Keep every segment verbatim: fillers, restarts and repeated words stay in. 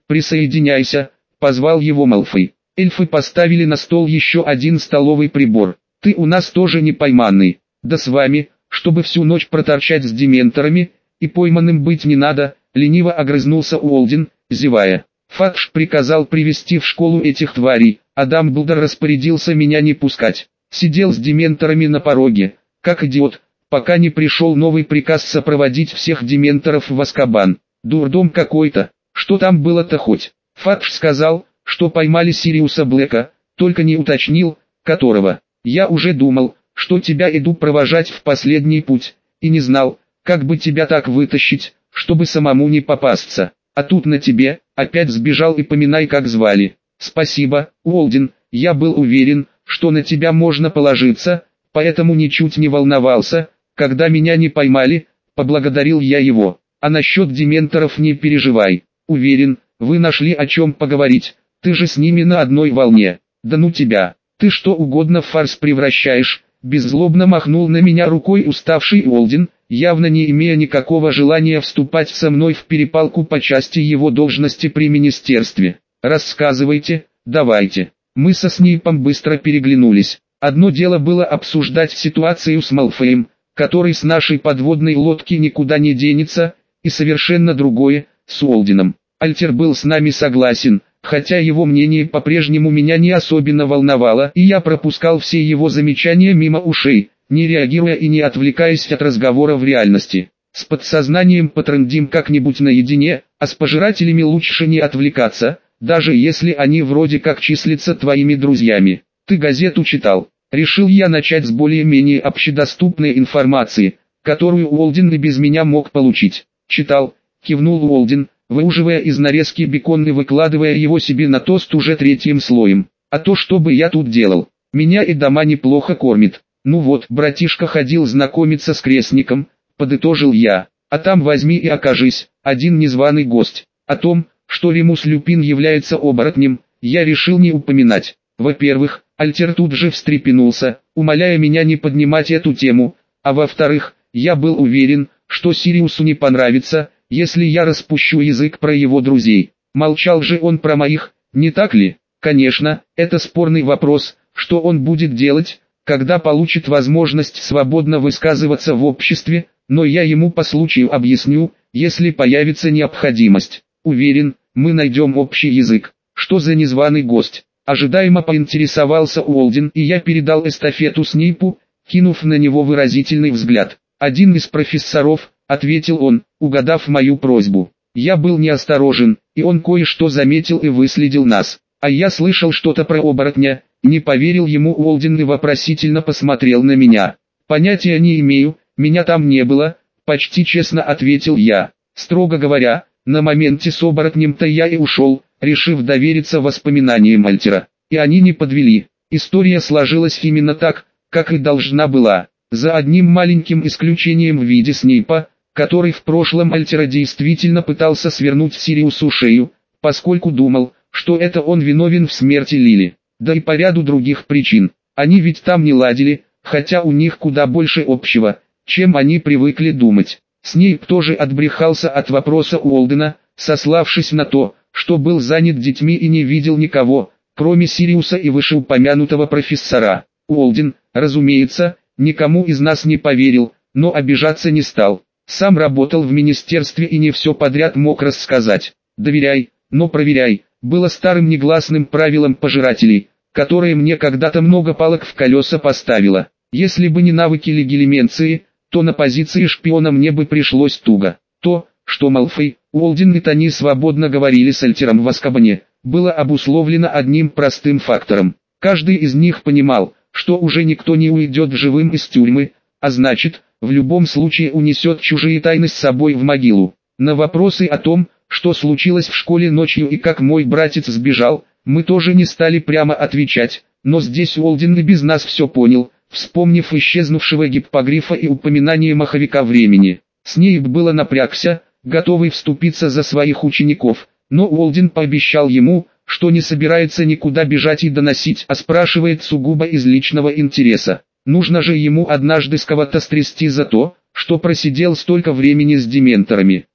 «Присоединяйся», — позвал его Малфой. Эльфы поставили на стол еще один столовый прибор. «Ты у нас тоже не пойманный. Да с вами, чтобы всю ночь проторчать с дементорами, и пойманным быть не надо», — лениво огрызнулся Уолден, зевая. «Фадж приказал привести в школу этих тварей, а Дамблдор распорядился меня не пускать. Сидел с дементорами на пороге, как идиот, пока не пришел новый приказ сопроводить всех дементоров в Азкабан. Дурдом какой-то. Что там было-то хоть?» Фадж сказал, что поймали Сириуса Блэка, только не уточнил, которого. «Я уже думал, что тебя иду провожать в последний путь, и не знал, как бы тебя так вытащить, чтобы самому не попасться. А тут на тебе, опять сбежал и поминай, как звали. Спасибо, Уолден, я был уверен, что на тебя можно положиться, поэтому ничуть не волновался, когда меня не поймали», — поблагодарил я его. «А насчет дементоров не переживай. Уверен, вы нашли о чем поговорить, ты же с ними на одной волне. Да ну тебя, ты что угодно в фарс превращаешь», — беззлобно махнул на меня рукой уставший Уолден, явно не имея никакого желания вступать со мной в перепалку по части его должности при министерстве. «Рассказывайте, давайте». Мы со Снейпом быстро переглянулись. Одно дело было обсуждать ситуацию с Малфоем, который с нашей подводной лодки никуда не денется, и совершенно другое, с Уолденом. Альтер был с нами согласен, хотя его мнение по-прежнему меня не особенно волновало, и я пропускал все его замечания мимо ушей, не реагируя и не отвлекаясь от разговора в реальности. С подсознанием потрындим как-нибудь наедине, а с пожирателями лучше не отвлекаться, даже если они вроде как числятся твоими друзьями. «Ты газету читал?» Решил я начать с более-менее общедоступной информации, которую Уолден и без меня мог получить. «Читал», кивнул Уолден, выуживая из нарезки бекон и выкладывая его себе на тост уже третьим слоем. «А то что бы я тут делал? Меня и дома неплохо кормит. Ну вот, братишка ходил знакомиться с крестником», подытожил я. «А там возьми и окажись, один незваный гость». О том, что Ремус Люпин является оборотнем, я решил не упоминать. Во-первых, Альтер тут же встрепенулся, умоляя меня не поднимать эту тему, а во-вторых, я был уверен, что Сириусу не понравится, если я распущу язык про его друзей. Молчал же он про моих, не так ли? Конечно, это спорный вопрос, что он будет делать, когда получит возможность свободно высказываться в обществе, но я ему по случаю объясню, если появится необходимость. Уверен, мы найдем общий язык. Что за незваный гость? Ожидаемо поинтересовался Уолден, и я передал эстафету Снейпу, кинув на него выразительный взгляд. «Один из профессоров», — ответил он, угадав мою просьбу. Я был неосторожен, и он кое-что заметил и выследил нас. А я слышал что-то про оборотня, не поверил ему Уолден и вопросительно посмотрел на меня. «Понятия не имею, меня там не было», — почти честно ответил я. Строго говоря, на моменте с оборотнем-то я и ушел, решив довериться воспоминаниям Альтера. И они не подвели. История сложилась именно так, как и должна была. За одним маленьким исключением в виде Снейпа, который в прошлом Альтера действительно пытался свернуть Сириусу шею, поскольку думал, что это он виновен в смерти Лили. Да и по ряду других причин. Они ведь там не ладили, хотя у них куда больше общего, чем они привыкли думать. Снейп тоже отбрехался от вопроса Уолдена, сославшись на то, что был занят детьми и не видел никого, кроме Сириуса и вышеупомянутого профессора. Уолден, разумеется, никому из нас не поверил, но обижаться не стал. Сам работал в министерстве и не все подряд мог рассказать. «Доверяй, но проверяй», было старым негласным правилом пожирателей, которое мне когда-то много палок в колеса поставило. Если бы не навыки легилименции, то на позиции шпиона мне бы пришлось туго. То, что Малфой, Уолден и Тони свободно говорили с Альтером в Азкабане, было обусловлено одним простым фактором. Каждый из них понимал, что уже никто не уйдет живым из тюрьмы, а значит, в любом случае унесет чужие тайны с собой в могилу. На вопросы о том, что случилось в школе ночью и как мой братец сбежал, мы тоже не стали прямо отвечать, но здесь Уолден и без нас все понял, вспомнив исчезнувшего гиппогрифа и упоминание маховика времени. Снейп было напрягся, готовый вступиться за своих учеников, но Уолден пообещал ему, что не собирается никуда бежать и доносить, а спрашивает сугубо из личного интереса. Нужно же ему однажды с кого-то стрясти за то, что просидел столько времени с дементорами.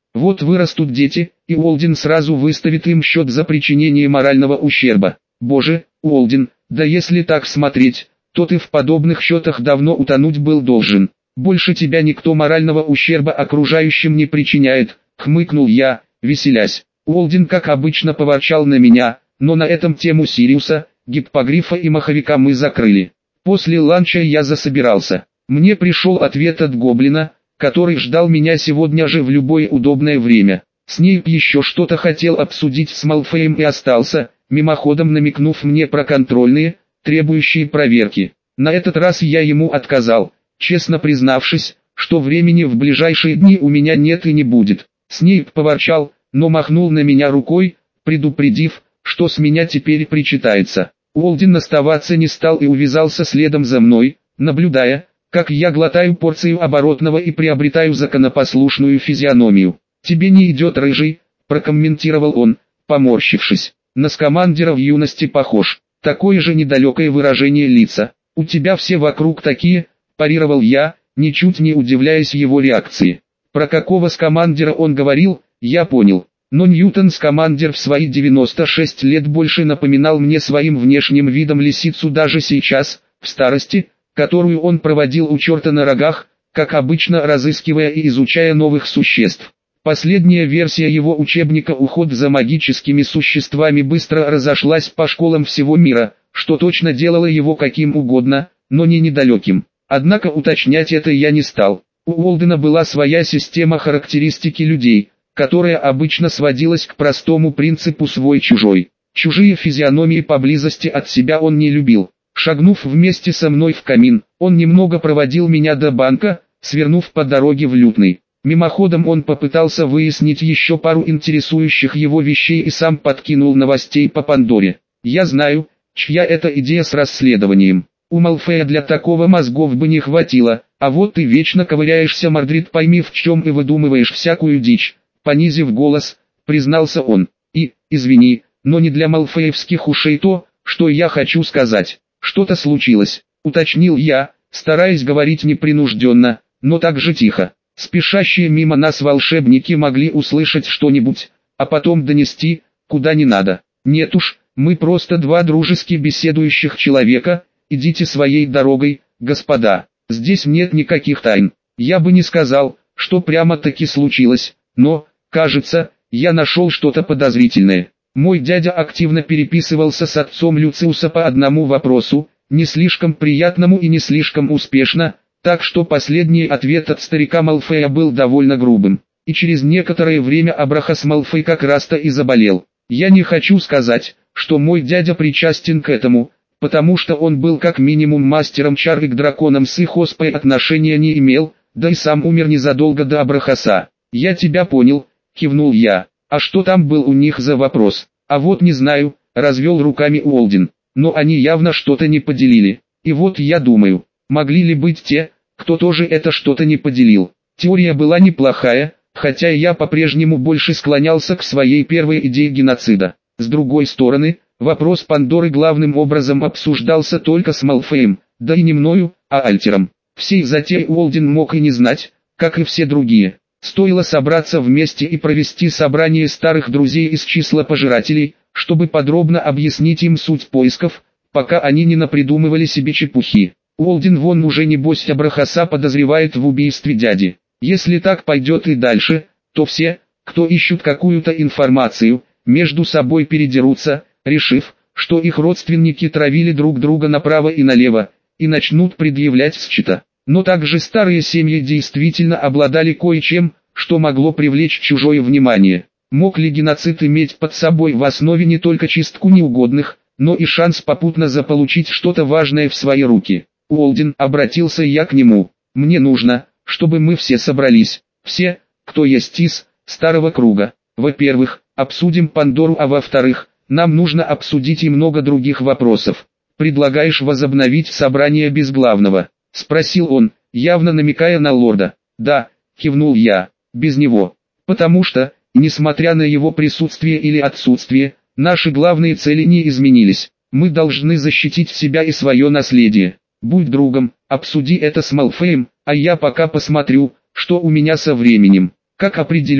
Вот вырастут дети, и Уолден сразу выставит им счет за причинение морального ущерба. Боже, Уолден, да если так смотреть, то ты в подобных счетах давно утонуть был должен. Больше тебя никто морального ущерба окружающим не причиняет, хмыкнул я, веселясь. Уолден как обычно поворчал на меня, но на этом тему Сириуса, гиппогрифа и маховика мы закрыли. После ланча я засобирался. Мне пришел ответ от Гоблина, который ждал меня сегодня же в любое удобное время. Снейп еще что-то хотел обсудить с Малфоем и остался, мимоходом намекнув мне про контрольные, требующие проверки. На этот раз я ему отказал, честно признавшись, что времени в ближайшие дни у меня нет и не будет. Снейп поворчал, но махнул на меня рукой, предупредив, что с меня теперь причитается. Уолден оставаться не стал и увязался следом за мной, наблюдая, как я глотаю порцию оборотного и приобретаю законопослушную физиономию. «Тебе не идет, рыжий», – прокомментировал он, поморщившись. «На скамандера в юности похож. Такое же недалекое выражение лица. У тебя все вокруг такие», – парировал я, ничуть не удивляясь его реакции. Про какого скамандера он говорил, я понял. Но Ньютон Скамандер в свои девяносто шесть лет больше напоминал мне своим внешним видом лисицу даже сейчас, в старости, которую он проводил у черта на рогах, как обычно разыскивая и изучая новых существ. Последняя версия его учебника «Уход за магическими существами» быстро разошлась по школам всего мира, что точно делало его каким угодно, но не недалеким. Однако уточнять это я не стал. У Уолдена была своя система характеристики людей, которая обычно сводилась к простому принципу «свой-чужой». Чужие физиономии поблизости от себя он не любил. Шагнув вместе со мной в камин, он немного проводил меня до банка, свернув по дороге в Лютный. Мимоходом он попытался выяснить еще пару интересующих его вещей и сам подкинул новостей по Пандоре. Я знаю, чья это идея с расследованием. У Малфоя для такого мозгов бы не хватило, а вот ты вечно ковыряешься, Мордрид, пойми в чем, и выдумываешь всякую дичь. Понизив голос, признался он. И, извини, но не для малфоевских ушей то, что я хочу сказать. Что-то случилось, уточнил я, стараясь говорить непринужденно, но так же тихо. Спешащие мимо нас волшебники могли услышать что-нибудь, а потом донести, куда не надо. Нет уж, мы просто два дружески беседующих человека, идите своей дорогой, господа. Здесь нет никаких тайн. Я бы не сказал, что прямо-таки случилось, но, кажется, я нашел что-то подозрительное. Мой дядя активно переписывался с отцом Люциуса по одному вопросу, не слишком приятному и не слишком успешно, так что последний ответ от старика Малфоя был довольно грубым. И через некоторое время Абрахас Малфой как раз-то и заболел. Я не хочу сказать, что мой дядя причастен к этому, потому что он был как минимум мастером чар и к драконам с их оспой отношения не имел, да и сам умер незадолго до Абрахаса. «Я тебя понял», — кивнул я. «А что там был у них за вопрос?» «А вот не знаю», — развел руками Уолден. «Но они явно что-то не поделили. И вот я думаю, могли ли быть те, кто тоже это что-то не поделил?» Теория была неплохая, хотя я по-прежнему больше склонялся к своей первой идее геноцида. С другой стороны, вопрос Пандоры главным образом обсуждался только с Малфоем, да и не мною, а Альтером. Всей затеи Уолден мог и не знать, как и все другие. Стоило собраться вместе и провести собрание старых друзей из числа пожирателей, чтобы подробно объяснить им суть поисков, пока они не напридумывали себе чепухи. Уолден вон уже небось Абрахаса подозревает в убийстве дяди. Если так пойдет и дальше, то все, кто ищут какую-то информацию, между собой передерутся, решив, что их родственники травили друг друга направо и налево, и начнут предъявлять счета. Но также старые семьи действительно обладали кое-чем, что могло привлечь чужое внимание. Мог ли геноцид иметь под собой в основе не только чистку неугодных, но и шанс попутно заполучить что-то важное в свои руки? Уолден, обратился я к нему. Мне нужно, чтобы мы все собрались, все, кто есть из старого круга. Во-первых, обсудим Пандору, а во-вторых, нам нужно обсудить и много других вопросов. Предлагаешь возобновить собрание без главного? Спросил он, явно намекая на лорда. Да, кивнул я, без него. Потому что, несмотря на его присутствие или отсутствие, наши главные цели не изменились. Мы должны защитить себя и свое наследие. Будь другом, обсуди это с Малфоем, а я пока посмотрю, что у меня со временем. Как определюсь,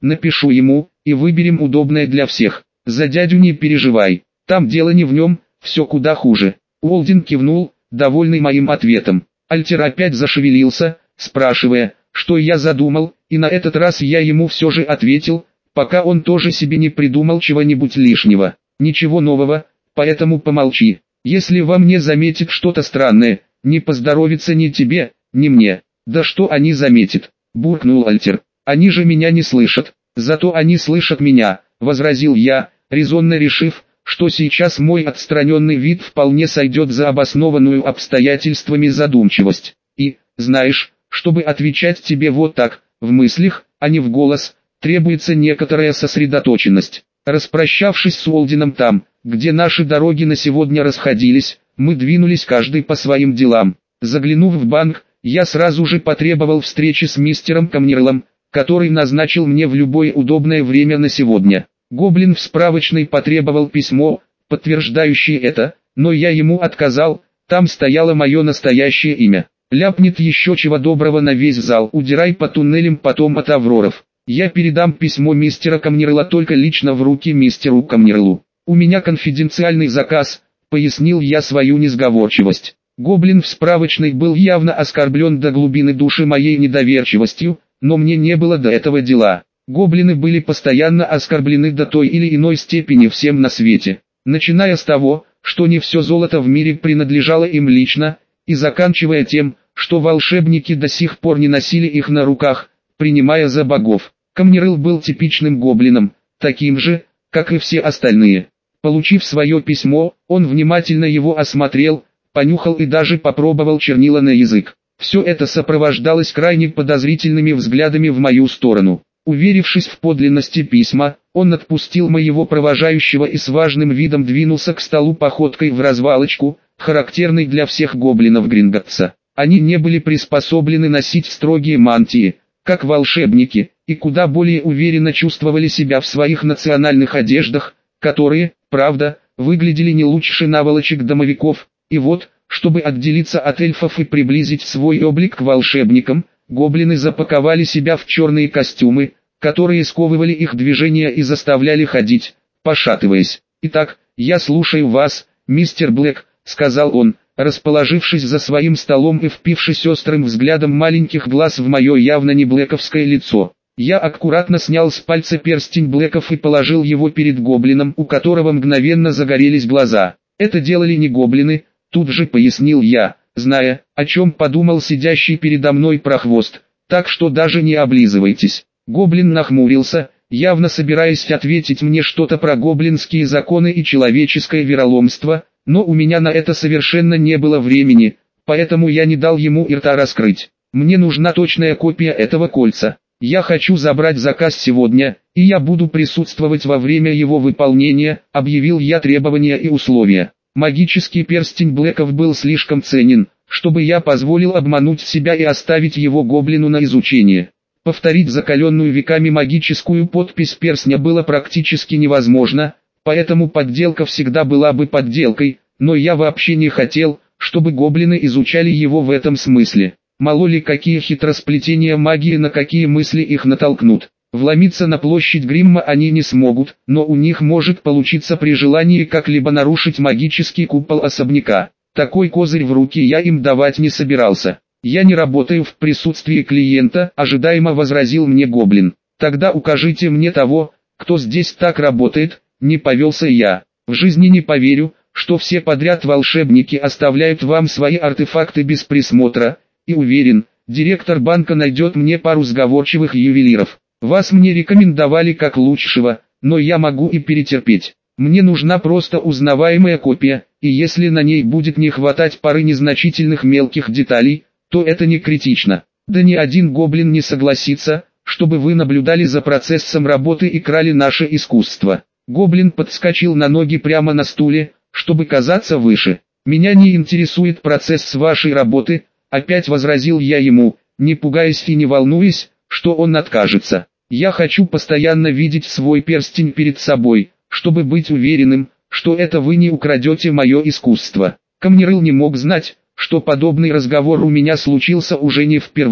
напишу ему, и выберем удобное для всех. За дядю не переживай, там дело не в нем, все куда хуже. Уолдин кивнул, довольный моим ответом. Альтер опять зашевелился, спрашивая, что я задумал, и на этот раз я ему все же ответил, пока он тоже себе не придумал чего-нибудь лишнего. Ничего нового, поэтому помолчи. Если во мне заметит что-то странное, не поздоровится ни тебе, ни мне. Да что они заметят, буркнул Альтер. Они же меня не слышат, зато они слышат меня, возразил я, резонно решив, что сейчас мой отстраненный вид вполне сойдет за обоснованную обстоятельствами задумчивость. И, знаешь, чтобы отвечать тебе вот так, в мыслях, а не в голос, требуется некоторая сосредоточенность. Распрощавшись с Уолдином там, где наши дороги на сегодня расходились, мы двинулись каждый по своим делам. Заглянув в банк, я сразу же потребовал встречи с мистером Камнерлом, который назначил мне в любое удобное время на сегодня. Гоблин в справочной потребовал письмо, подтверждающее это, но я ему отказал, там стояло мое настоящее имя. Ляпнет еще чего доброго на весь зал, удирай по туннелям потом от Авроров. Я передам письмо мистера Камнерла только лично в руки мистеру Камнерлу. У меня конфиденциальный заказ, пояснил я свою несговорчивость. Гоблин в справочной был явно оскорблен до глубины души моей недоверчивостью, но мне не было до этого дела. Гоблины были постоянно оскорблены до той или иной степени всем на свете, начиная с того, что не все золото в мире принадлежало им лично, и заканчивая тем, что волшебники до сих пор не носили их на руках, принимая за богов. Камнерл был типичным гоблином, таким же, как и все остальные. Получив свое письмо, он внимательно его осмотрел, понюхал и даже попробовал чернила на язык. Все это сопровождалось крайне подозрительными взглядами в мою сторону. Уверившись в подлинности письма, он отпустил моего провожающего и с важным видом двинулся к столу походкой в развалочку, характерной для всех гоблинов Гринготтса. Они не были приспособлены носить строгие мантии, как волшебники, и куда более уверенно чувствовали себя в своих национальных одеждах, которые, правда, выглядели не лучше наволочек домовиков. И вот, чтобы отделиться от эльфов и приблизить свой облик к волшебникам, гоблины запаковали себя в черные костюмы, которые сковывали их движения и заставляли ходить, пошатываясь. «Итак, я слушаю вас, мистер Блэк», — сказал он, расположившись за своим столом и впившись острым взглядом маленьких глаз в мое явно не блэковское лицо. Я аккуратно снял с пальца перстень Блэков и положил его перед гоблином, у которого мгновенно загорелись глаза. «Это делали не гоблины», — тут же пояснил я, зная, о чем подумал сидящий передо мной прохвост, так что даже не облизывайтесь. Гоблин нахмурился, явно собираясь ответить мне что-то про гоблинские законы и человеческое вероломство, но у меня на это совершенно не было времени, поэтому я не дал ему и рта раскрыть. Мне нужна точная копия этого кольца. Я хочу забрать заказ сегодня, и я буду присутствовать во время его выполнения, объявил я требования и условия. Магический перстень Блэков был слишком ценен, чтобы я позволил обмануть себя и оставить его гоблину на изучение. Повторить закаленную веками магическую подпись перстня было практически невозможно, поэтому подделка всегда была бы подделкой, но я вообще не хотел, чтобы гоблины изучали его в этом смысле. Мало ли какие хитросплетения магии на какие мысли их натолкнут. Вломиться на площадь Гримма они не смогут, но у них может получиться при желании как-либо нарушить магический купол особняка. Такой козырь в руки я им давать не собирался. «Я не работаю в присутствии клиента», — ожидаемо возразил мне гоблин. «Тогда укажите мне того, кто здесь так работает», — не повелся я. «В жизни не поверю, что все подряд волшебники оставляют вам свои артефакты без присмотра, и уверен, директор банка найдет мне пару сговорчивых ювелиров. Вас мне рекомендовали как лучшего, но я могу и перетерпеть. Мне нужна просто узнаваемая копия, и если на ней будет не хватать пары незначительных мелких деталей, то это не критично. Да ни один гоблин не согласится, чтобы вы наблюдали за процессом работы и крали наше искусство». Гоблин подскочил на ноги прямо на стуле, чтобы казаться выше. «Меня не интересует процесс вашей работы», — опять возразил я ему, не пугаясь и не волнуясь, что он откажется. «Я хочу постоянно видеть свой перстень перед собой, чтобы быть уверенным, что это вы не украдете мое искусство». Камнерл не мог знать, что подобный разговор у меня случился уже не впервые.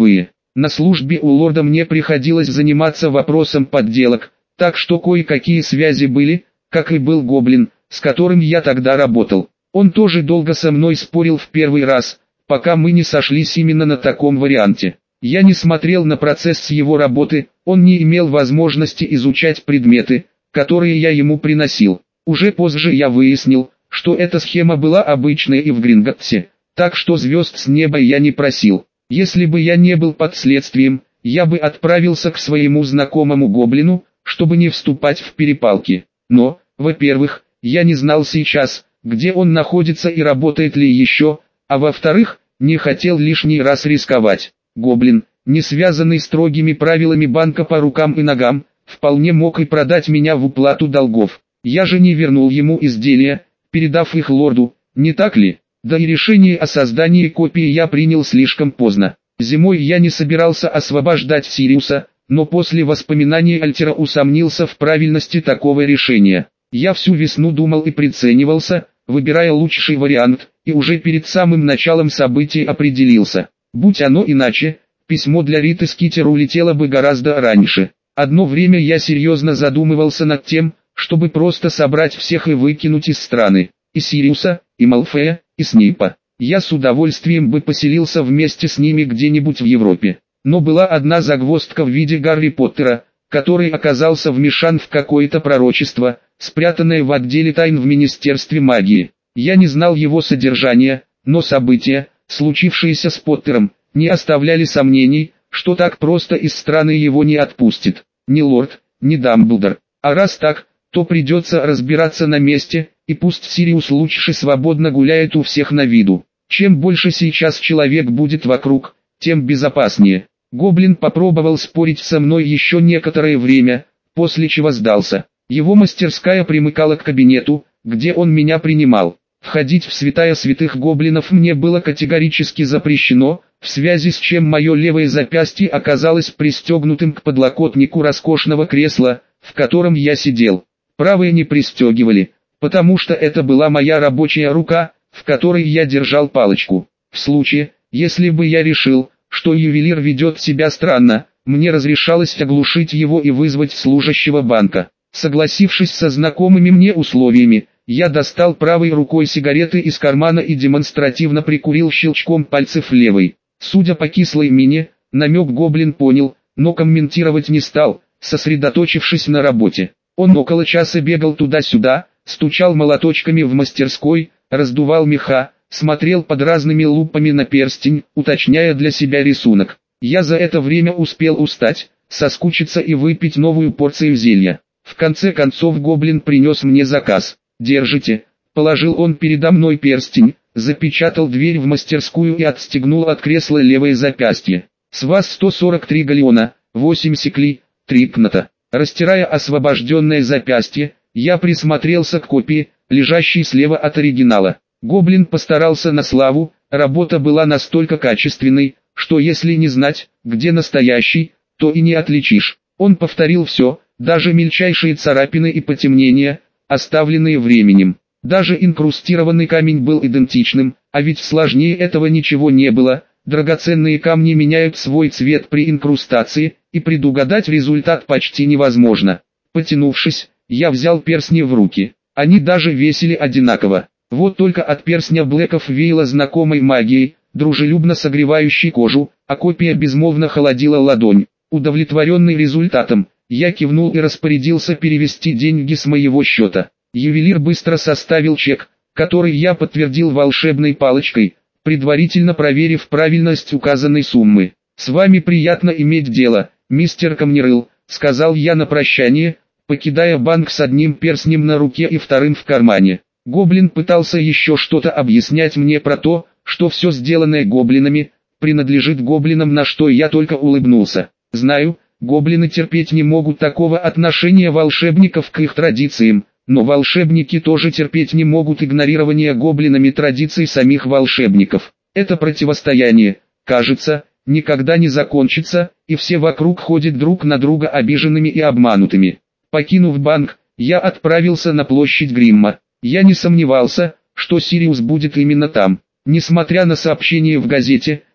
На службе у лорда мне приходилось заниматься вопросом подделок, так что кое-какие связи были, как и был гоблин, с которым я тогда работал. Он тоже долго со мной спорил в первый раз, пока мы не сошлись именно на таком варианте. Я не смотрел на процесс его работы, он не имел возможности изучать предметы, которые я ему приносил. Уже позже я выяснил, что эта схема была обычной и в Гринготте, так что звезд с неба я не просил. Если бы я не был под следствием, я бы отправился к своему знакомому гоблину, чтобы не вступать в перепалки. Но, во-первых, я не знал сейчас, где он находится и работает ли еще, а во-вторых, не хотел лишний раз рисковать. Гоблин, не связанный строгими правилами банка по рукам и ногам, вполне мог и продать меня в уплату долгов. Я же не вернул ему изделия, передав их лорду, не так ли? Да и решение о создании копии я принял слишком поздно. Зимой я не собирался освобождать Сириуса, но после воспоминаний Альтера усомнился в правильности такого решения. Я всю весну думал и приценивался, выбирая лучший вариант, и уже перед самым началом событий определился. Будь оно иначе, письмо для Риты Скитер улетело бы гораздо раньше. Одно время я серьезно задумывался над тем, чтобы просто собрать всех и выкинуть из страны. И Сириуса, и Малфоя, и Снейпа. Я с удовольствием бы поселился вместе с ними где-нибудь в Европе. Но была одна загвоздка в виде Гарри Поттера, который оказался вмешан в какое-то пророчество, спрятанное в отделе тайн в Министерстве магии. Я не знал его содержания, но события, случившиеся с Поттером, не оставляли сомнений, что так просто из страны его не отпустит ни лорд, ни Дамблдор. А раз так, то придется разбираться на месте, и пусть Сириус лучше свободно гуляет у всех на виду. Чем больше сейчас человек будет вокруг, тем безопаснее. Гоблин попробовал спорить со мной еще некоторое время, после чего сдался. Его мастерская примыкала к кабинету, где он меня принимал. Входить в святая святых гоблинов мне было категорически запрещено, в связи с чем мое левое запястье оказалось пристегнутым к подлокотнику роскошного кресла, в котором я сидел. Правое не пристегивали, потому что это была моя рабочая рука, в которой я держал палочку. В случае, если бы я решил, что ювелир ведет себя странно, мне разрешалось оглушить его и вызвать служащего банка. Согласившись со знакомыми мне условиями, я достал правой рукой сигареты из кармана и демонстративно прикурил щелчком пальцев левой. Судя по кислой мине, намек гоблин понял, но комментировать не стал, сосредоточившись на работе. Он около часа бегал туда-сюда, стучал молоточками в мастерской, раздувал меха, смотрел под разными лупами на перстень, уточняя для себя рисунок. Я за это время успел устать, соскучиться и выпить новую порцию зелья. В конце концов гоблин принес мне заказ. «Держите», — положил он передо мной перстень, запечатал дверь в мастерскую и отстегнул от кресла левое запястье. «С вас сто сорок три галеона, восемь секли, три кната». Растирая освобожденное запястье, я присмотрелся к копии, лежащей слева от оригинала. Гоблин постарался на славу, работа была настолько качественной, что если не знать, где настоящий, то и не отличишь. Он повторил все, даже мельчайшие царапины и потемнения, оставленные временем. Даже инкрустированный камень был идентичным, а ведь сложнее этого ничего не было. Драгоценные камни меняют свой цвет при инкрустации, и предугадать результат почти невозможно. Потянувшись, я взял перстни в руки. Они даже весили одинаково. Вот только от перстня Блэков веяло знакомой магией, дружелюбно согревающей кожу, а копия безмолвно холодила ладонь. Удовлетворенный результатом, я кивнул и распорядился перевести деньги с моего счета. Ювелир быстро составил чек, который я подтвердил волшебной палочкой, предварительно проверив правильность указанной суммы. «С вами приятно иметь дело, мистер Камнерыл», — сказал я на прощание, покидая банк с одним перстнем на руке и вторым в кармане. Гоблин пытался еще что-то объяснять мне про то, что все сделанное гоблинами, принадлежит гоблинам, на что я только улыбнулся. Знаю, гоблины терпеть не могут такого отношения волшебников к их традициям, но волшебники тоже терпеть не могут игнорирования гоблинами традиций самих волшебников. Это противостояние, кажется, никогда не закончится, и все вокруг ходят друг на друга обиженными и обманутыми. Покинув банк, я отправился на площадь Гримма. Я не сомневался, что Сириус будет именно там. Несмотря на сообщение в газете,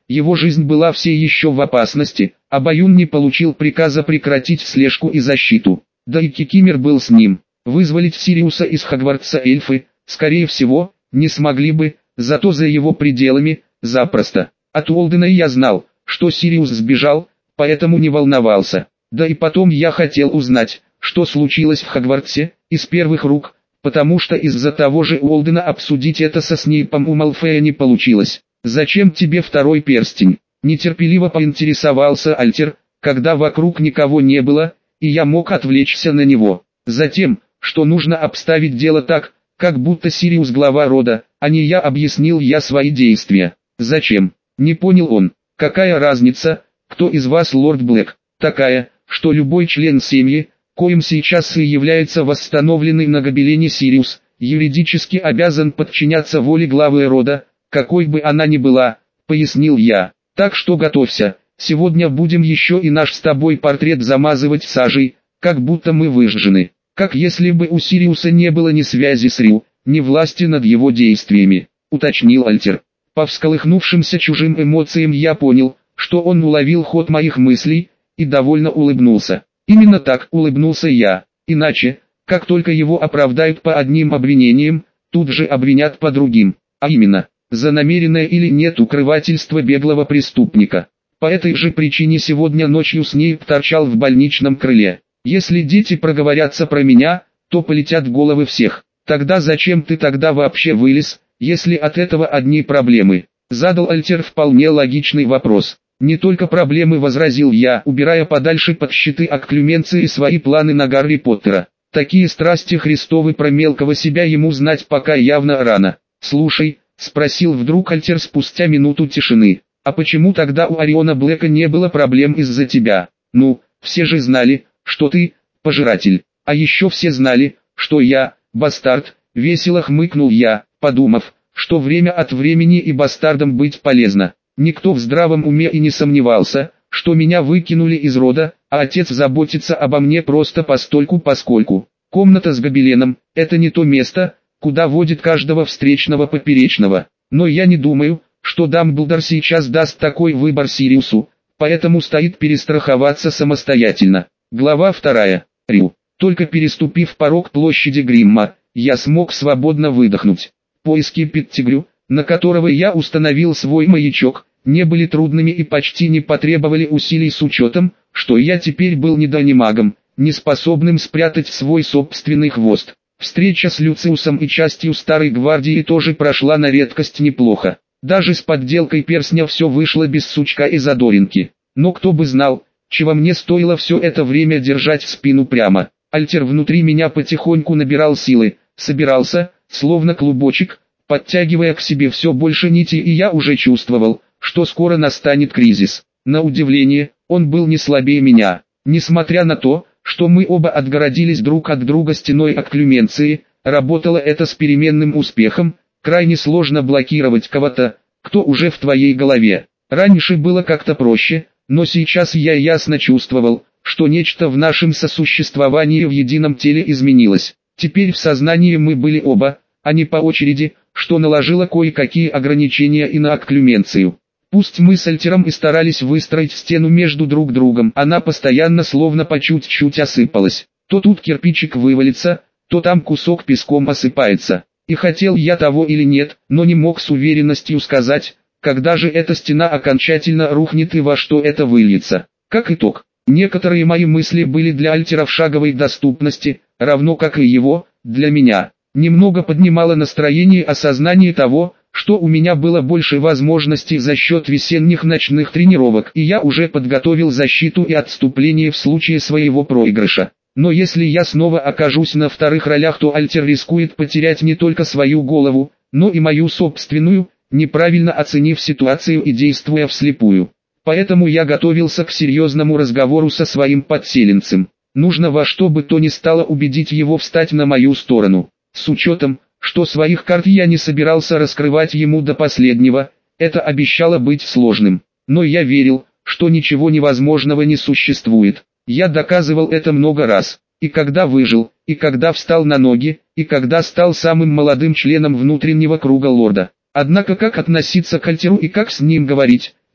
его жизнь была все еще в опасности, а Баюн не получил приказа прекратить слежку и защиту. Да и Кикимер был с ним. Вызволить Сириуса из Хогвартса эльфы, скорее всего, не смогли бы, зато за его пределами, запросто. От Уолдена я знал, что Сириус сбежал, поэтому не волновался. Да и потом я хотел узнать, что случилось в Хогвартсе, из первых рук, потому что из-за того же Уолдена обсудить это со Снейпом у Малфоя не получилось. «Зачем тебе второй перстень?» – нетерпеливо поинтересовался Альтер, когда вокруг никого не было, и я мог отвлечься на него. «Затем, что нужно обставить дело так, как будто Сириус глава рода, а не я», — объяснил я свои действия. «Зачем?» — не понял он. «Какая разница, кто из вас лорд Блэк?» «Такая, что любой член семьи, коим сейчас и является восстановленный на гобелене Сириус, юридически обязан подчиняться воле главы рода, какой бы она ни была», — пояснил я. «Так что готовься, сегодня будем еще и наш с тобой портрет замазывать сажей, как будто мы выжжены. Как если бы у Сириуса не было ни связи с Рю, ни власти над его действиями», — уточнил Альтер. По всколыхнувшимся чужим эмоциям я понял, что он уловил ход моих мыслей, и довольно улыбнулся. Именно так улыбнулся я, иначе, как только его оправдают по одним обвинениям, тут же обвинят по другим, а именно, за намеренное или нет укрывательство беглого преступника. По этой же причине сегодня ночью Снейп торчал в больничном крыле. Если дети проговорятся про меня, то полетят головы всех. «Тогда зачем ты тогда вообще вылез, если от этого одни проблемы?» Задал Альтер вполне логичный вопрос. «Не только проблемы», — возразил я, убирая подальше под щиты окклюменции свои планы на Гарри Поттера. Такие страсти Христовы про мелкого себя ему знать пока явно рано. «Слушай», — спросил вдруг Альтер спустя минуту тишины, «а почему тогда у Ориона Блэка не было проблем из-за тебя?» «Ну, все же знали, что ты — пожиратель, а еще все знали, что я — бастард», — весело хмыкнул я, подумав, что время от времени и бастардом быть полезно. Никто в здравом уме и не сомневался, что меня выкинули из рода, а отец заботится обо мне просто постольку-поскольку. Комната с гобеленом — это не то место, куда водит каждого встречного поперечного. Но я не думаю, что Дамблдор сейчас даст такой выбор Сириусу, поэтому стоит перестраховаться самостоятельно. Глава вторая. Рю. Только переступив порог площади Гримма, я смог свободно выдохнуть. Поиски Петтигрю, на которого я установил свой маячок, не были трудными и почти не потребовали усилий с учетом, что я теперь был недонимагом, не способным спрятать свой собственный хвост. Встреча с Люциусом и частью Старой Гвардии тоже прошла на редкость неплохо. Даже с подделкой перстня все вышло без сучка и задоринки. Но кто бы знал, чего мне стоило все это время держать спину прямо. Альтер внутри меня потихоньку набирал силы, собирался, словно клубочек, подтягивая к себе все больше нити, и я уже чувствовал, что скоро настанет кризис. На удивление, он был не слабее меня. Несмотря на то, что мы оба отгородились друг от друга стеной окклюменции, работало это с переменным успехом. Крайне сложно блокировать кого-то, кто уже в твоей голове. Раньше было как-то проще, но сейчас я ясно чувствовал, что нечто в нашем сосуществовании в едином теле изменилось. Теперь в сознании мы были оба, а не по очереди, что наложило кое-какие ограничения и на окклюменцию. Пусть мы с Альтером и старались выстроить стену между друг другом, она постоянно словно по чуть-чуть осыпалась. То тут кирпичик вывалится, то там кусок песком осыпается. И хотел я того или нет, но не мог с уверенностью сказать, когда же эта стена окончательно рухнет и во что это выльется. Как итог, некоторые мои мысли были для Альтера в шаговой доступности, равно как и его, для меня. Немного поднимало настроение осознание того, что у меня было больше возможностей за счет весенних ночных тренировок, и я уже подготовил защиту и отступление в случае своего проигрыша. Но если я снова окажусь на вторых ролях, то Альтер рискует потерять не только свою голову, но и мою собственную, неправильно оценив ситуацию и действуя вслепую. Поэтому я готовился к серьезному разговору со своим подселенцем. Нужно во что бы то ни стало убедить его встать на мою сторону. С учетом, что своих карт я не собирался раскрывать ему до последнего, это обещало быть сложным. Но я верил, что ничего невозможного не существует. Я доказывал это много раз, и когда выжил, и когда встал на ноги, и когда стал самым молодым членом внутреннего круга лорда. Однако как относиться к Альтеру и как с ним говорить,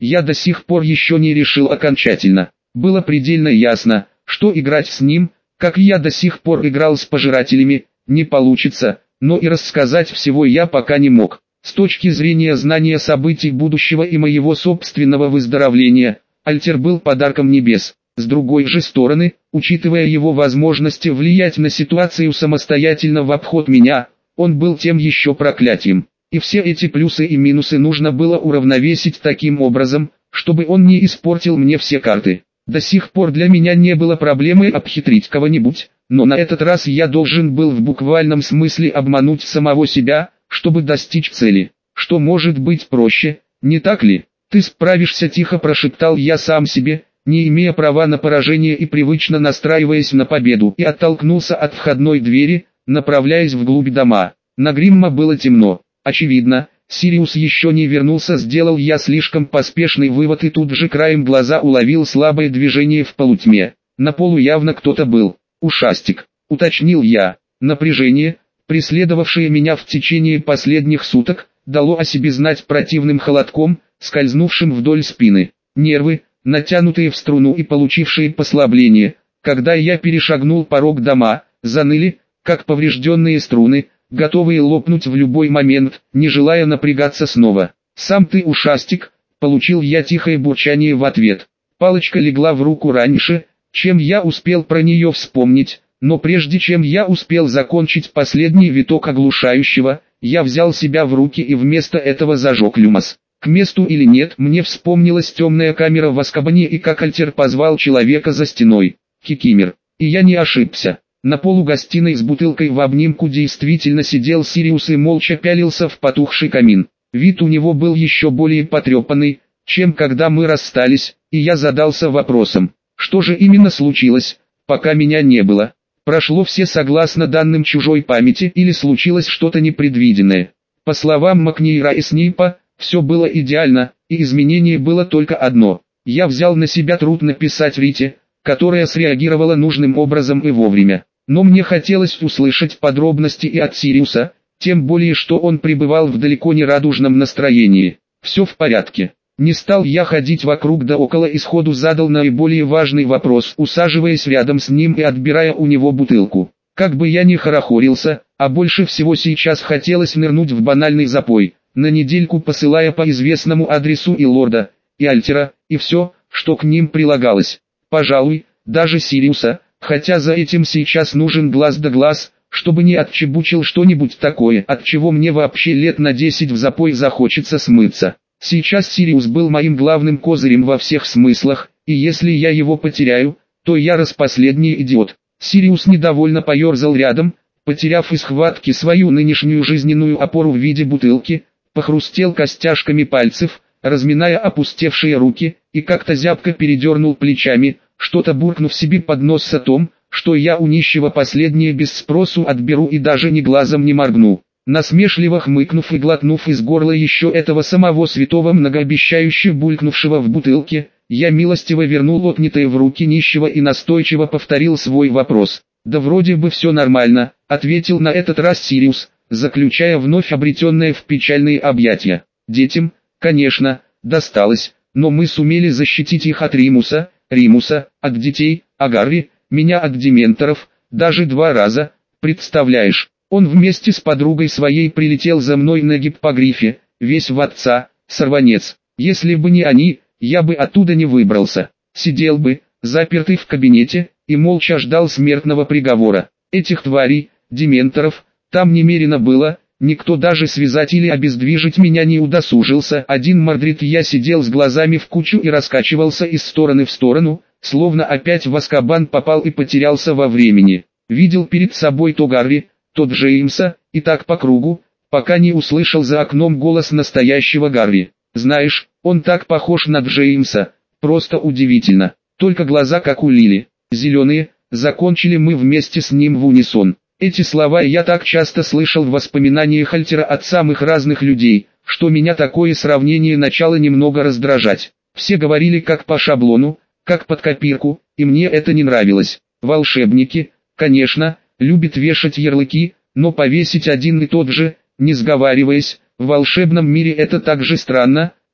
я до сих пор еще не решил окончательно. Было предельно ясно, что играть с ним, как я до сих пор играл с пожирателями, не получится, но и рассказать всего я пока не мог. С точки зрения знания событий будущего и моего собственного выздоровления, Альтер был подарком небес. С другой же стороны, учитывая его возможности влиять на ситуацию самостоятельно в обход меня, он был тем еще проклятием. И все эти плюсы и минусы нужно было уравновесить таким образом, чтобы он не испортил мне все карты. До сих пор для меня не было проблемы обхитрить кого-нибудь, но на этот раз я должен был в буквальном смысле обмануть самого себя, чтобы достичь цели. Что может быть проще, не так ли? Ты справишься, тихо прошептал я сам себе, не имея права на поражение и привычно настраиваясь на победу, и оттолкнулся от входной двери, направляясь вглубь дома. На Гримма было темно. Очевидно, Сириус еще не вернулся, сделал я слишком поспешный вывод и тут же краем глаза уловил слабое движение в полутьме. На полу явно кто-то был. Ушастик, уточнил я. Напряжение, преследовавшее меня в течение последних суток, дало о себе знать противным холодком, скользнувшим вдоль спины. Нервы, натянутые в струну и получившие послабление, когда я перешагнул порог дома, заныли, как поврежденные струны, готовые лопнуть в любой момент, не желая напрягаться снова. «Сам ты ушастик», — получил я тихое бурчание в ответ. Палочка легла в руку раньше, чем я успел про нее вспомнить, но прежде чем я успел закончить последний виток оглушающего, я взял себя в руки и вместо этого зажег люмос. К месту или нет, мне вспомнилась темная камера в Азкабане и как Альтер позвал человека за стеной. Кикимер. И я не ошибся. На полу гостиной с бутылкой в обнимку действительно сидел Сириус и молча пялился в потухший камин. Вид у него был еще более потрепанный, чем когда мы расстались, и я задался вопросом, что же именно случилось, пока меня не было. Прошло все согласно данным чужой памяти или случилось что-то непредвиденное. По словам Макнейра и Снейпа, все было идеально, и изменение было только одно. Я взял на себя труд написать Рите, которая среагировала нужным образом и вовремя. Но мне хотелось услышать подробности и от Сириуса, тем более что он пребывал в далеко не радужном настроении. Все в порядке. Не стал я ходить вокруг да около и сходу задал наиболее важный вопрос, усаживаясь рядом с ним и отбирая у него бутылку. Как бы я ни хорохорился, а больше всего сейчас хотелось нырнуть в банальный запой, на недельку посылая по известному адресу и лорда, и Альтера, и все, что к ним прилагалось. Пожалуй, даже Сириуса, хотя за этим сейчас нужен глаз да глаз, чтобы не отчебучил что-нибудь такое, от чего мне вообще лет на десять в запой захочется смыться. Сейчас Сириус был моим главным козырем во всех смыслах, и если я его потеряю, то я распоследний идиот. Сириус недовольно поерзал рядом, потеряв из схватки свою нынешнюю жизненную опору в виде бутылки, похрустел костяшками пальцев, разминая опустевшие руки, и как-то зябко передернул плечами, что-то буркнув себе под нос о том, что я у нищего последнее без спросу отберу и даже ни глазом не моргну. Насмешливо хмыкнув и глотнув из горла еще этого самого святого многообещающе булькнувшего в бутылке, я милостиво вернул отнятое в руки нищего и настойчиво повторил свой вопрос. «Да вроде бы все нормально», — ответил на этот раз Сириус, заключая вновь обретенное в печальные объятия. «Детям, конечно, досталось, но мы сумели защитить их от Римуса, Римуса, от детей, а Гарри, меня от дементоров, даже два раза, представляешь?» Он вместе с подругой своей прилетел за мной на гиппогрифе, весь в отца, сорванец. Если бы не они, я бы оттуда не выбрался. Сидел бы, запертый в кабинете, и молча ждал смертного приговора. Этих тварей, дементоров, там немерено было, никто даже связать или обездвижить меня не удосужился. Один мордрит я сидел с глазами в кучу и раскачивался из стороны в сторону, словно опять в Азкабан попал и потерялся во времени. Видел перед собой то Гарри, то Джеймса, и так по кругу, пока не услышал за окном голос настоящего Гарри. Знаешь, он так похож на Джеймса, просто удивительно, только глаза как у Лили, зеленые, закончили мы вместе с ним в унисон. Эти слова я так часто слышал в воспоминаниях Альтера от самых разных людей, что меня такое сравнение начало немного раздражать. Все говорили как по шаблону, как под копирку, и мне это не нравилось. Волшебники, конечно, любит вешать ярлыки, но повесить один и тот же, не сговариваясь, в волшебном мире это так же странно,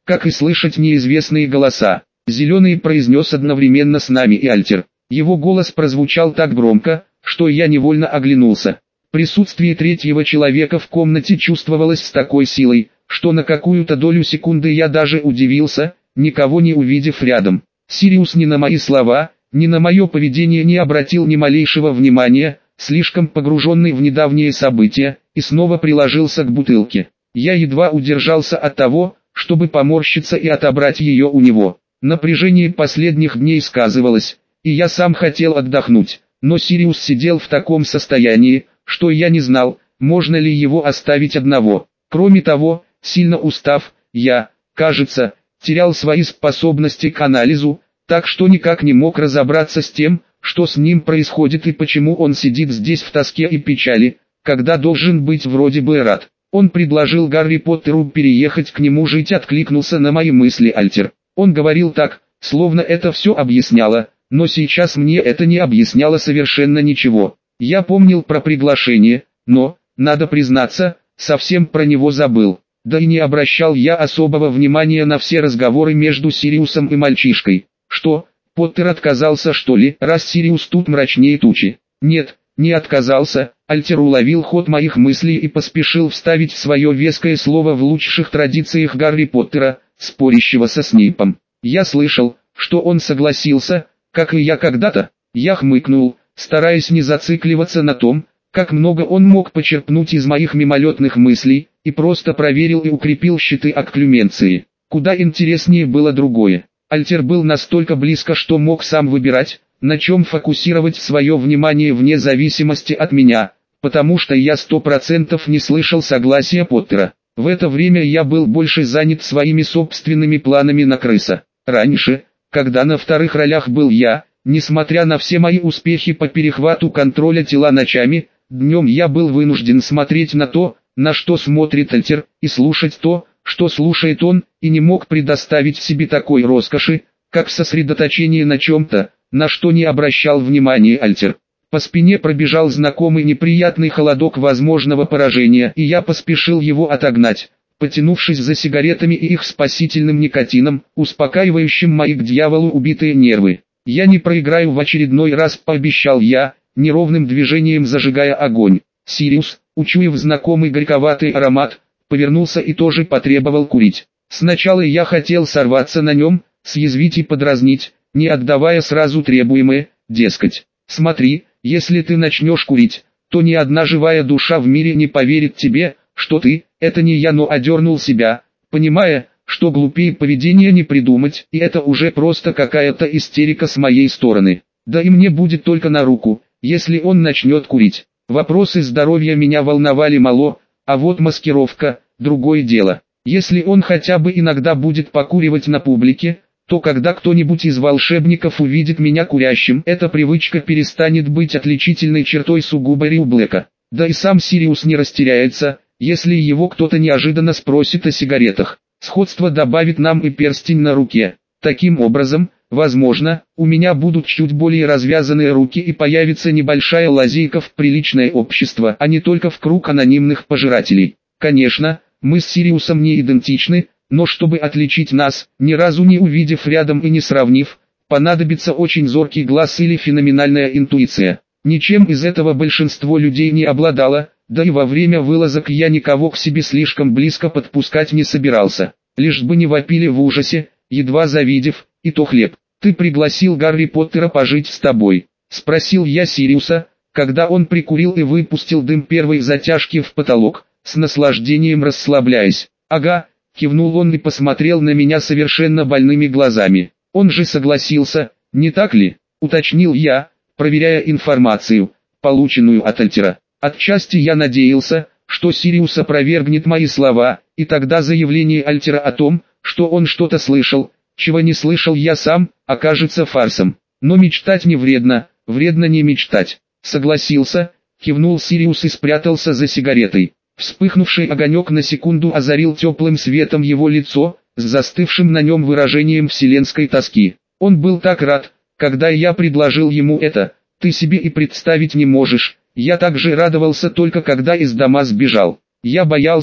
как и слышать неизвестные голоса. «Зеленый», произнес одновременно с нами и Альтер. Его голос прозвучал так громко, что я невольно оглянулся. Присутствие третьего человека в комнате чувствовалось с такой силой, что на какую-то долю секунды я даже удивился, никого не увидев рядом. Сириус ни на мои слова, ни на мое поведение не обратил ни малейшего внимания, слишком погруженный в недавние события, и снова приложился к бутылке. Я едва удержался от того, чтобы поморщиться и отобрать ее у него. Напряжение последних дней сказывалось, и я сам хотел отдохнуть, но Сириус сидел в таком состоянии, что я не знал, можно ли его оставить одного. Кроме того, сильно устав, я, кажется, терял свои способности к анализу, так что никак не мог разобраться с тем, что с ним происходит и почему он сидит здесь в тоске и печали, когда должен быть вроде бы рад. Он предложил Гарри Поттеру переехать к нему жить, откликнулся на мои мысли Альтер. Он говорил так, словно это все объясняло, но сейчас мне это не объясняло совершенно ничего. Я помнил про приглашение, но, надо признаться, совсем про него забыл. Да и не обращал я особого внимания на все разговоры между Сириусом и мальчишкой. Что, Поттер отказался что ли, раз Сириус тут мрачнее тучи? Нет, не отказался. Альтер уловил ход моих мыслей и поспешил вставить свое веское слово в лучших традициях Гарри Поттера, спорящего со Снейпом. Я слышал, что он согласился, как и я когда-то. Я хмыкнул, стараясь не зацикливаться на том, как много он мог почерпнуть из моих мимолетных мыслей, и просто проверил и укрепил щиты окклюменции. Куда интереснее было другое. Альтер был настолько близко, что мог сам выбирать, на чем фокусировать свое внимание вне зависимости от меня, потому что я сто процентов не слышал согласия Поттера. В это время я был больше занят своими собственными планами на крыса. Раньше, когда на вторых ролях был я, несмотря на все мои успехи по перехвату контроля тела ночами, днем я был вынужден смотреть на то, на что смотрит Альтер, и слушать то, что слушает он, и не мог предоставить себе такой роскоши, как сосредоточение на чем-то, на что не обращал внимания Альтер. По спине пробежал знакомый неприятный холодок возможного поражения, и я поспешил его отогнать, потянувшись за сигаретами и их спасительным никотином, успокаивающим мои к дьяволу убитые нервы. «Я не проиграю в очередной раз», — пообещал я, неровным движением зажигая огонь. Сириус, учуяв знакомый горьковатый аромат, повернулся и тоже потребовал курить. Сначала я хотел сорваться на нем, съязвить и подразнить, не отдавая сразу требуемое, дескать, «Смотри, если ты начнешь курить, то ни одна живая душа в мире не поверит тебе, что ты, это не я», но одернул себя, понимая, что глупее поведения не придумать, и это уже просто какая-то истерика с моей стороны. Да и мне будет только на руку, если он начнет курить. Вопросы здоровья меня волновали мало, а вот маскировка – другое дело. Если он хотя бы иногда будет покуривать на публике, то когда кто-нибудь из волшебников увидит меня курящим, эта привычка перестанет быть отличительной чертой сугубо Рю Блэка. Да и сам Сириус не растеряется, если его кто-то неожиданно спросит о сигаретах. Сходство добавит нам и перстень на руке. Таким образом, возможно, у меня будут чуть более развязанные руки и появится небольшая лазейка в приличное общество, а не только в круг анонимных пожирателей. Конечно, мы с Сириусом не идентичны, но чтобы отличить нас, ни разу не увидев рядом и не сравнив, понадобится очень зоркий глаз или феноменальная интуиция. Ничем из этого большинство людей не обладало, да и во время вылазок я никого к себе слишком близко подпускать не собирался. Лишь бы не вопили в ужасе, едва завидев, и то хлеб. «Ты пригласил Гарри Поттера пожить с тобой?» — спросил я Сириуса, когда он прикурил и выпустил дым первой затяжки в потолок, с наслаждением расслабляясь. «Ага», — кивнул он и посмотрел на меня совершенно больными глазами. «Он же согласился, не так ли?» — уточнил я, проверяя информацию, полученную от Альтера. Отчасти я надеялся, что Сириус опровергнет мои слова, и тогда заявление Альтера о том, что он что-то слышал, чего не слышал я сам, окажется фарсом. Но мечтать не вредно, вредно не мечтать. Согласился, кивнул Сириус и спрятался за сигаретой. Вспыхнувший огонек на секунду озарил теплым светом его лицо, с застывшим на нем выражением вселенской тоски. Он был так рад, когда я предложил ему это, ты себе и представить не можешь. Я также радовался только когда из дома сбежал. Я боялся,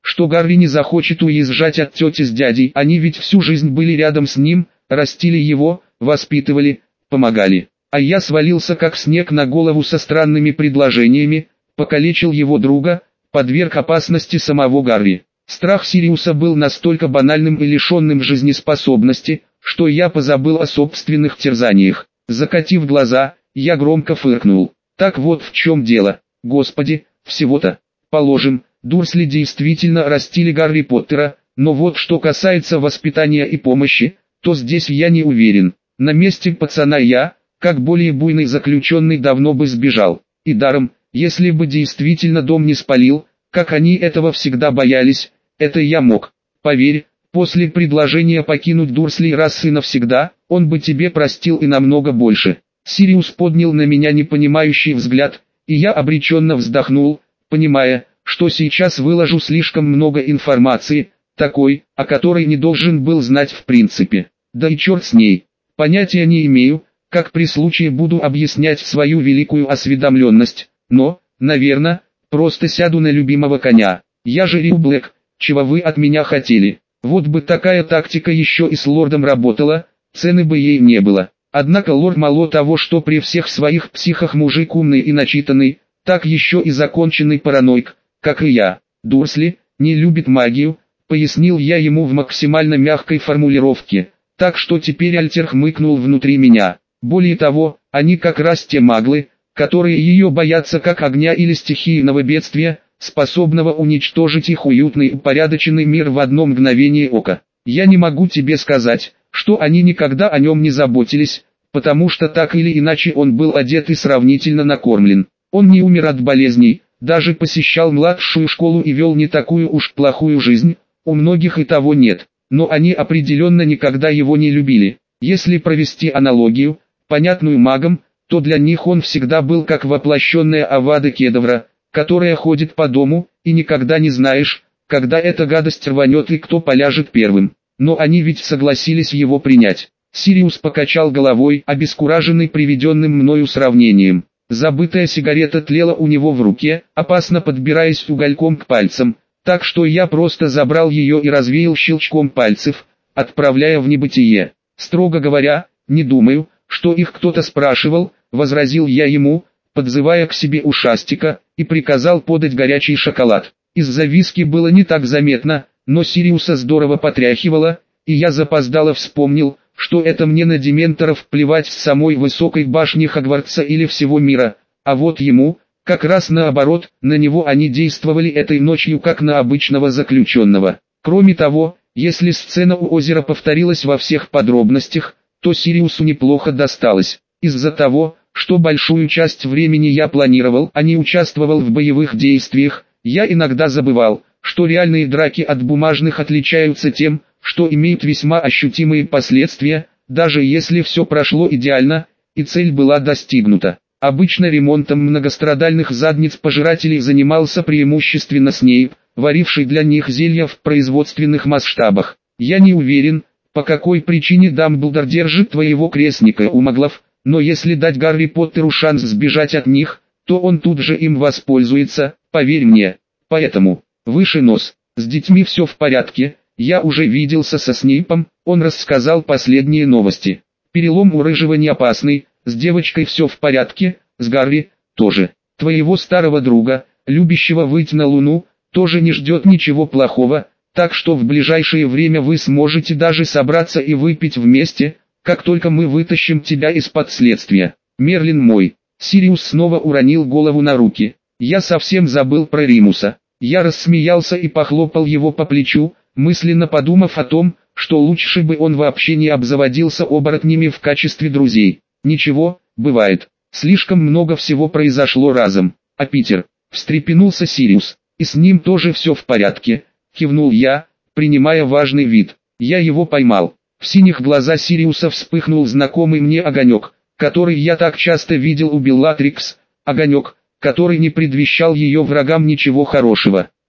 что Гарри не захочет уезжать от тети с дядей. Они ведь всю жизнь были рядом с ним, растили его, воспитывали, помогали. А я свалился как снег на голову со странными предложениями, покалечил его друга, подверг опасности самого Гарри. Страх Сириуса был настолько банальным и лишенным жизнеспособности, что я позабыл о собственных терзаниях. Закатив глаза, я громко фыркнул. Так вот в чем дело. Господи, всего-то. Положим, Дурсли действительно растили Гарри Поттера, но вот что касается воспитания и помощи, то здесь я не уверен. На месте пацана я, как более буйный заключенный, давно бы сбежал. И даром, если бы действительно дом не спалил, как они этого всегда боялись, это я мог. Поверь, после предложения покинуть Дурсли раз и навсегда, он бы тебе простил и намного больше. Сириус поднял на меня непонимающий взгляд, и я обреченно вздохнул, понимая, что сейчас выложу слишком много информации, такой, о которой не должен был знать в принципе. Да и черт с ней. Понятия не имею, как при случае буду объяснять свою великую осведомленность, но, наверное, просто сяду на любимого коня. Я же Рил Блэк, чего вы от меня хотели? Вот бы такая тактика еще и с лордом работала, цены бы ей не было. Однако лорд мало того, что при всех своих психах мужик умный и начитанный, так еще и законченный параноик, как и я. Дурсли не любит магию, пояснил я ему в максимально мягкой формулировке, так что теперь Альтер хмыкнул внутри меня. Более того, они как раз те маглы, которые ее боятся как огня или стихийного бедствия, способного уничтожить их уютный и упорядоченный мир в одно мгновение ока. Я не могу тебе сказать, что они никогда о нем не заботились, потому что так или иначе он был одет и сравнительно накормлен. Он не умер от болезней, даже посещал младшую школу и вел не такую уж плохую жизнь, у многих и того нет, но они определенно никогда его не любили. Если провести аналогию, понятную магам, то для них он всегда был как воплощенная Авада Кедавра, которая ходит по дому, и никогда не знаешь, когда эта гадость рванет и кто поляжет первым. Но они ведь согласились его принять. Сириус покачал головой, обескураженный приведенным мною сравнением. Забытая сигарета тлела у него в руке, опасно подбираясь угольком к пальцам, так что я просто забрал ее и развеял щелчком пальцев, отправляя в небытие. Строго говоря, не думаю, что их кто-то спрашивал, возразил я ему, подзывая к себе ушастика, и приказал подать горячий шоколад. Из-за виски было не так заметно, но Сириуса здорово потряхивало, и я запоздало вспомнил, что это мне на дементоров плевать с самой высокой башни Хогвартса или всего мира, а вот ему, как раз наоборот, на него они действовали этой ночью как на обычного заключенного. Кроме того, если сцена у озера повторилась во всех подробностях, то Сириусу неплохо досталось. Из-за того, что большую часть времени я планировал, а не участвовал в боевых действиях, я иногда забывал, что реальные драки от бумажных отличаются тем, что имеют весьма ощутимые последствия, даже если все прошло идеально, и цель была достигнута. Обычно ремонтом многострадальных задниц пожирателей занимался преимущественно Снейп, варивший для них зелья в производственных масштабах. Я не уверен, по какой причине Дамблдор держит твоего крестника у маглов, но если дать Гарри Поттеру шанс сбежать от них, то он тут же им воспользуется, поверь мне. Поэтому, выше нос, с детьми все в порядке, я уже виделся со Снейпом, он рассказал последние новости. Перелом у Рыжего не опасный, с девочкой все в порядке, с Гарри тоже. Твоего старого друга, любящего выйти на Луну, тоже не ждет ничего плохого, так что в ближайшее время вы сможете даже собраться и выпить вместе, как только мы вытащим тебя из-под следствия. Мерлин мой. Сириус снова уронил голову на руки. Я совсем забыл про Римуса. Я рассмеялся и похлопал его по плечу, мысленно подумав о том, что лучше бы он вообще не обзаводился оборотнями в качестве друзей. Ничего, бывает. Слишком много всего произошло разом. А Питер, встрепенулся Сириус, и с ним тоже все в порядке, кивнул я, принимая важный вид. Я его поймал. В синих глазах Сириуса вспыхнул знакомый мне огонек, который я так часто видел у Беллатрикс, огонек, который не предвещал ее врагам ничего хорошего.